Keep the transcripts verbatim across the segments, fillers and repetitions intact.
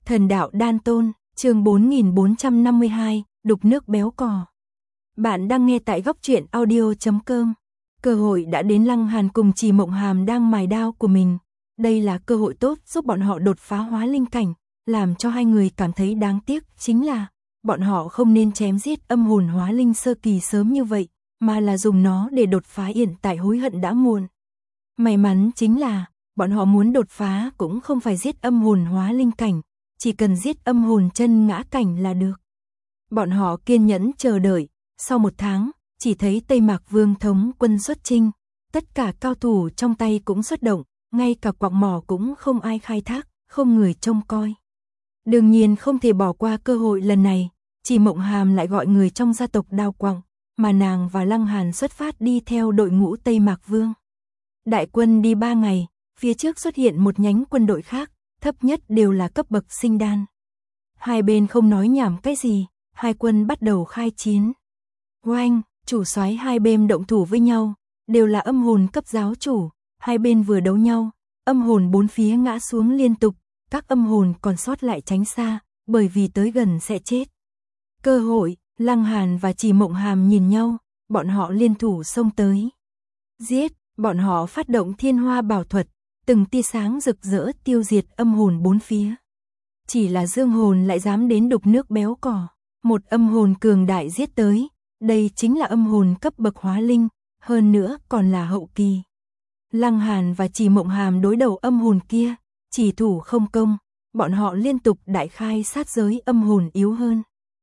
Thần đạo đan tôn, chương bốn nghìn bốn trăm năm mươi hai, đục nước béo cò. Bạn đang nghe tại góc truyện audio chấm com. Cơ hội đã đến, Lăng Hàn cùng Trì Mộng Hàm đang mài đao của mình. Đây là cơ hội tốt giúp bọn họ đột phá hóa linh cảnh, làm cho hai người cảm thấy đáng tiếc chính là bọn họ không nên chém giết âm hồn hóa linh sơ kỳ sớm như vậy, mà là dùng nó để đột phá, hiện tại hối hận đã muộn. May mắn chính là bọn họ muốn đột phá cũng không phải giết âm hồn hóa linh cảnh, chỉ cần giết âm hồn chân ngã cảnh là được. Bọn họ kiên nhẫn chờ đợi, sau một tháng, chỉ thấy Tây Mạc Vương thống quân xuất chinh, tất cả cao thủ trong tay cũng xuất động, ngay cả quặng mỏ cũng không ai khai thác, không người trông coi. Đương nhiên không thể bỏ qua cơ hội lần này, Trì Mộng Hàm lại gọi người trong gia tộc đào quặng, mà nàng và Lăng Hàn xuất phát đi theo đội ngũ Tây Mạc Vương. Đại quân đi ba ngày, phía trước xuất hiện một nhánh quân đội khác, thấp nhất đều là cấp bậc sinh đan. Hai bên không nói nhảm cái gì, hai quân bắt đầu khai chiến. Oanh, chủ soái hai bên động thủ với nhau, đều là âm hồn cấp giáo chủ, hai bên vừa đấu nhau, âm hồn bốn phía ngã xuống liên tục, các âm hồn còn sót lại tránh xa, bởi vì tới gần sẽ chết. Cơ hội, Lăng Hàn và Trì Mộng Hàm nhìn nhau, bọn họ liên thủ xông tới. Giết, bọn họ phát động thiên hoa bảo thuật, từng tia sáng rực rỡ tiêu diệt âm hồn bốn phía. Chỉ là dương hồn lại dám đến đục nước béo cò, một âm hồn cường đại giết tới, đây chính là âm hồn cấp bậc hóa linh, hơn nữa còn là hậu kỳ. Lăng Hàn và Trì Mộng Hàm đối đầu âm hồn kia, chỉ thủ không công, bọn họ liên tục đại khai sát giới âm hồn yếu hơn.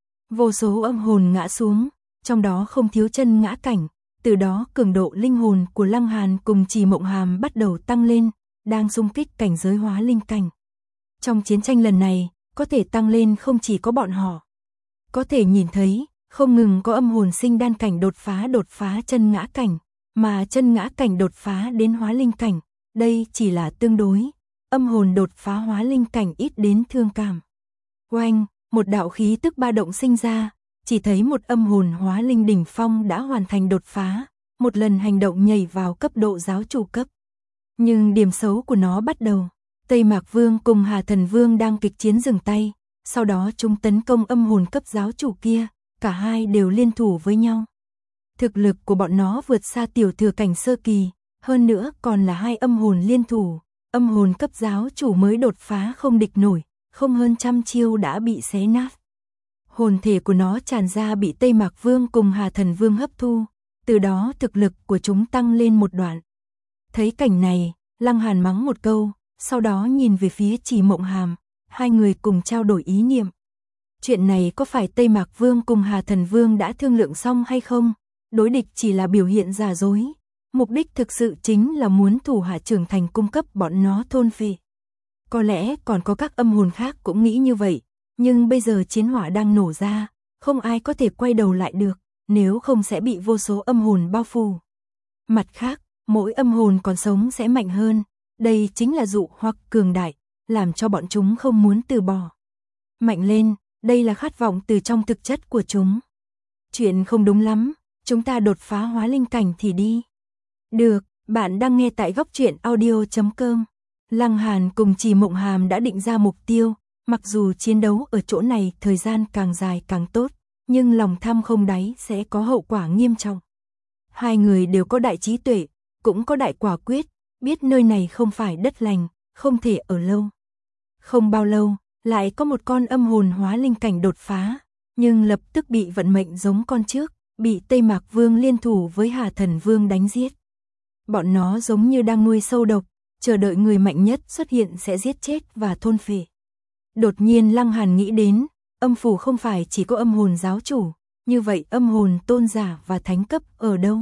Vô số âm hồn ngã xuống, trong đó không thiếu chân ngã cảnh, từ đó cường độ linh hồn của Lăng Hàn cùng Trì Mộng Hàm bắt đầu tăng lên, đang xung kích cảnh giới hóa linh cảnh. Trong chiến tranh lần này, có thể tăng lên không chỉ có bọn họ. Có thể nhìn thấy, không ngừng có âm hồn sinh đan cảnh đột phá đột phá chân ngã cảnh, mà chân ngã cảnh đột phá đến hóa linh cảnh, đây chỉ là tương đối, âm hồn đột phá hóa linh cảnh ít đến thương cảm. Oanh, một đạo khí tức ba động sinh ra, chỉ thấy một âm hồn hóa linh đỉnh phong đã hoàn thành đột phá, một lần hành động nhảy vào cấp độ giáo chủ cấp. Nhưng điểm xấu của nó bắt đầu, Tây Mạc Vương cùng Hà Thần Vương đang kịch chiến dừng tay, sau đó chúng tấn công âm hồn cấp giáo chủ kia, cả hai đều liên thủ với nhau. Thực lực của bọn nó vượt xa tiểu thừa cảnh sơ kỳ, hơn nữa còn là hai âm hồn liên thủ, âm hồn cấp giáo chủ mới đột phá không địch nổi, không hơn trăm chiêu đã bị xé nát. Hồn thể của nó tràn ra bị Tây Mạc Vương cùng Hà Thần Vương hấp thu, từ đó thực lực của chúng tăng lên một đoạn. Thấy cảnh này, Lăng Hàn mắng một câu, sau đó nhìn về phía Trì Mộng Hàm, hai người cùng trao đổi ý niệm. Chuyện này có phải Tây Mạc Vương cùng Hà Thần Vương đã thương lượng xong hay không? Đối địch chỉ là biểu hiện giả dối, mục đích thực sự chính là muốn thủ hạ trưởng thành cung cấp bọn nó thôn phệ. Có lẽ còn có các âm hồn khác cũng nghĩ như vậy, nhưng bây giờ chiến hỏa đang nổ ra, không ai có thể quay đầu lại được, nếu không sẽ bị vô số âm hồn bao phủ. Mặt khác, mỗi âm hồn còn sống sẽ mạnh hơn, đây chính là dụ hoặc cường đại, làm cho bọn chúng không muốn từ bỏ. Mạnh lên, đây là khát vọng từ trong thực chất của chúng. Chuyện không đúng lắm, chúng ta đột phá hóa linh cảnh thì đi. Được, bạn đang nghe tại góc truyện audio chấm com. Lăng Hàn cùng Trì Mộng Hàm đã định ra mục tiêu, mặc dù chiến đấu ở chỗ này thời gian càng dài càng tốt, nhưng lòng tham không đáy sẽ có hậu quả nghiêm trọng. Hai người đều có đại trí tuệ, cũng có đại quả quyết, biết nơi này không phải đất lành, không thể ở lâu. Không bao lâu, lại có một con âm hồn hóa linh cảnh đột phá, nhưng lập tức bị vận mệnh giống con trước, bị Tây Mạc Vương liên thủ với Hà Thần Vương đánh giết. Bọn nó giống như đang nuôi sâu độc, chờ đợi người mạnh nhất xuất hiện sẽ giết chết và thôn phệ. Đột nhiên Lăng Hàn nghĩ đến, âm phủ không phải chỉ có âm hồn giáo chủ, như vậy âm hồn tôn giả và thánh cấp ở đâu?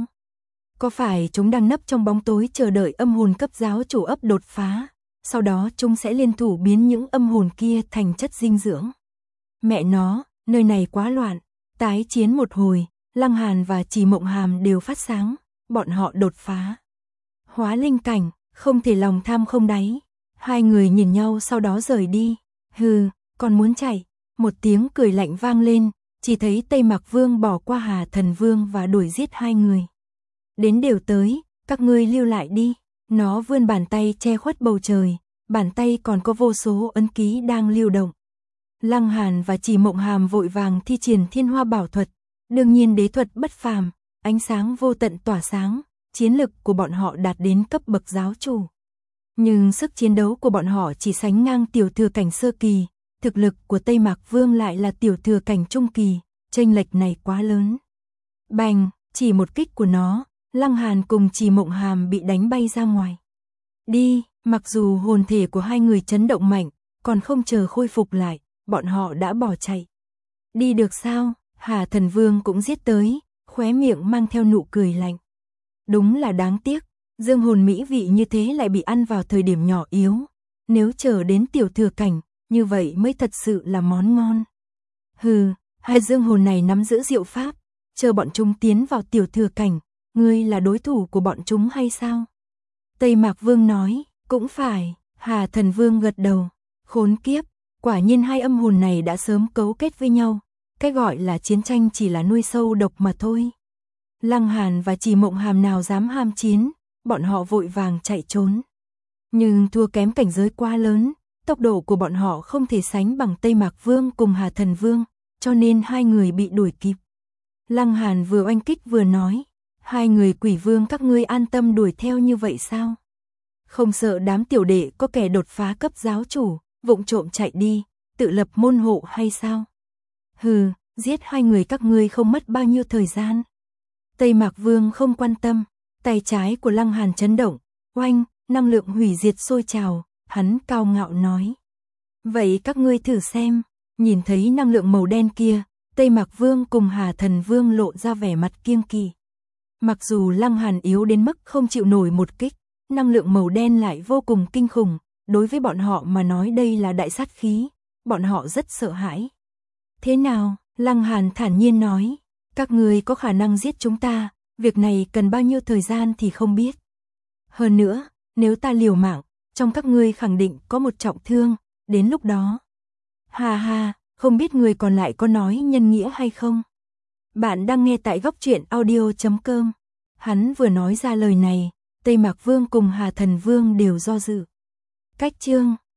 Có phải chúng đang nấp trong bóng tối chờ đợi âm hồn cấp giáo chủ ấp đột phá, sau đó chúng sẽ liên thủ biến những âm hồn kia thành chất dinh dưỡng? Mẹ nó, nơi này quá loạn, tái chiến một hồi, Lăng Hàn và Trì Mộng Hàm đều phát sáng, bọn họ đột phá. Hóa linh cảnh, không thể lòng tham không đáy. Hai người nhìn nhau sau đó rời đi. Hừ, còn muốn chạy. Một tiếng cười lạnh vang lên, chỉ thấy Tây Mạc Vương bỏ qua Hà Thần Vương và đuổi giết hai người. Đến đều tới, các ngươi lưu lại đi. Nó vươn bàn tay che khuất bầu trời, bàn tay còn có vô số ấn ký đang lưu động, Lăng Hàn và Chỉ Mộng Hàm vội vàng thi triển Thiên Hoa Bảo Thuật, đương nhiên đế thuật bất phàm, ánh sáng vô tận tỏa sáng, chiến lực của bọn họ đạt đến cấp bậc giáo chủ. Nhưng sức chiến đấu của bọn họ chỉ sánh ngang tiểu thừa cảnh sơ kỳ, thực lực của Tây Mạc Vương lại là tiểu thừa cảnh trung kỳ, chênh lệch này quá lớn. Bành, chỉ một kích của nó, Lăng Hàn cùng Chỉ Mộng Hàm bị đánh bay ra ngoài. Đi, mặc dù hồn thể của hai người chấn động mạnh, còn không chờ khôi phục lại, bọn họ đã bỏ chạy. Đi được sao? Hà Thần Vương cũng giết tới, khóe miệng mang theo nụ cười lạnh. Đúng là đáng tiếc, dương hồn mỹ vị như thế lại bị ăn vào thời điểm nhỏ yếu. Nếu chờ đến tiểu thừa cảnh, như vậy mới thật sự là món ngon. Hừ, hai dương hồn này nắm giữ diệu pháp, chờ bọn chúng tiến vào tiểu thừa cảnh, ngươi là đối thủ của bọn chúng hay sao? Tây Mạc Vương nói, cũng phải, Hà Thần Vương gật đầu, khốn kiếp, quả nhiên hai âm hồn này đã sớm cấu kết với nhau, cái gọi là chiến tranh chỉ là nuôi sâu độc mà thôi. Lăng Hàn và Chỉ Mộng Hàm nào dám ham chiến, bọn họ vội vàng chạy trốn. Nhưng thua kém cảnh giới quá lớn, tốc độ của bọn họ không thể sánh bằng Tây Mạc Vương cùng Hà Thần Vương, cho nên hai người bị đuổi kịp. Lăng Hàn vừa oanh kích vừa nói, hai người quỷ vương các ngươi an tâm đuổi theo như vậy sao? Không sợ đám tiểu đệ có kẻ đột phá cấp giáo chủ, vụng trộm chạy đi, tự lập môn hộ hay sao? Hừ, giết hai người các ngươi không mất bao nhiêu thời gian. Tây Mạc Vương không quan tâm, tay trái của Lăng Hàn chấn động, oanh, năng lượng hủy diệt sôi trào, hắn cao ngạo nói. Vậy các ngươi thử xem, nhìn thấy năng lượng màu đen kia, Tây Mạc Vương cùng Hà Thần Vương lộ ra vẻ mặt kiêng kỵ. Mặc dù Lăng Hàn yếu đến mức không chịu nổi một kích, năng lượng màu đen lại vô cùng kinh khủng, đối với bọn họ mà nói đây là đại sát khí, bọn họ rất sợ hãi. Thế nào? Lăng Hàn thản nhiên nói, các ngươi có khả năng giết chúng ta, việc này cần bao nhiêu thời gian thì không biết. Hơn nữa, nếu ta liều mạng, trong các ngươi khẳng định có một trọng thương, đến lúc đó. Hà hà, không biết người còn lại có nói nhân nghĩa hay không? Bạn đang nghe tại góc truyện audio chấm com. Hắn vừa nói ra lời này, Tây Mạc Vương cùng Hà Thần Vương đều do dự. Cách chương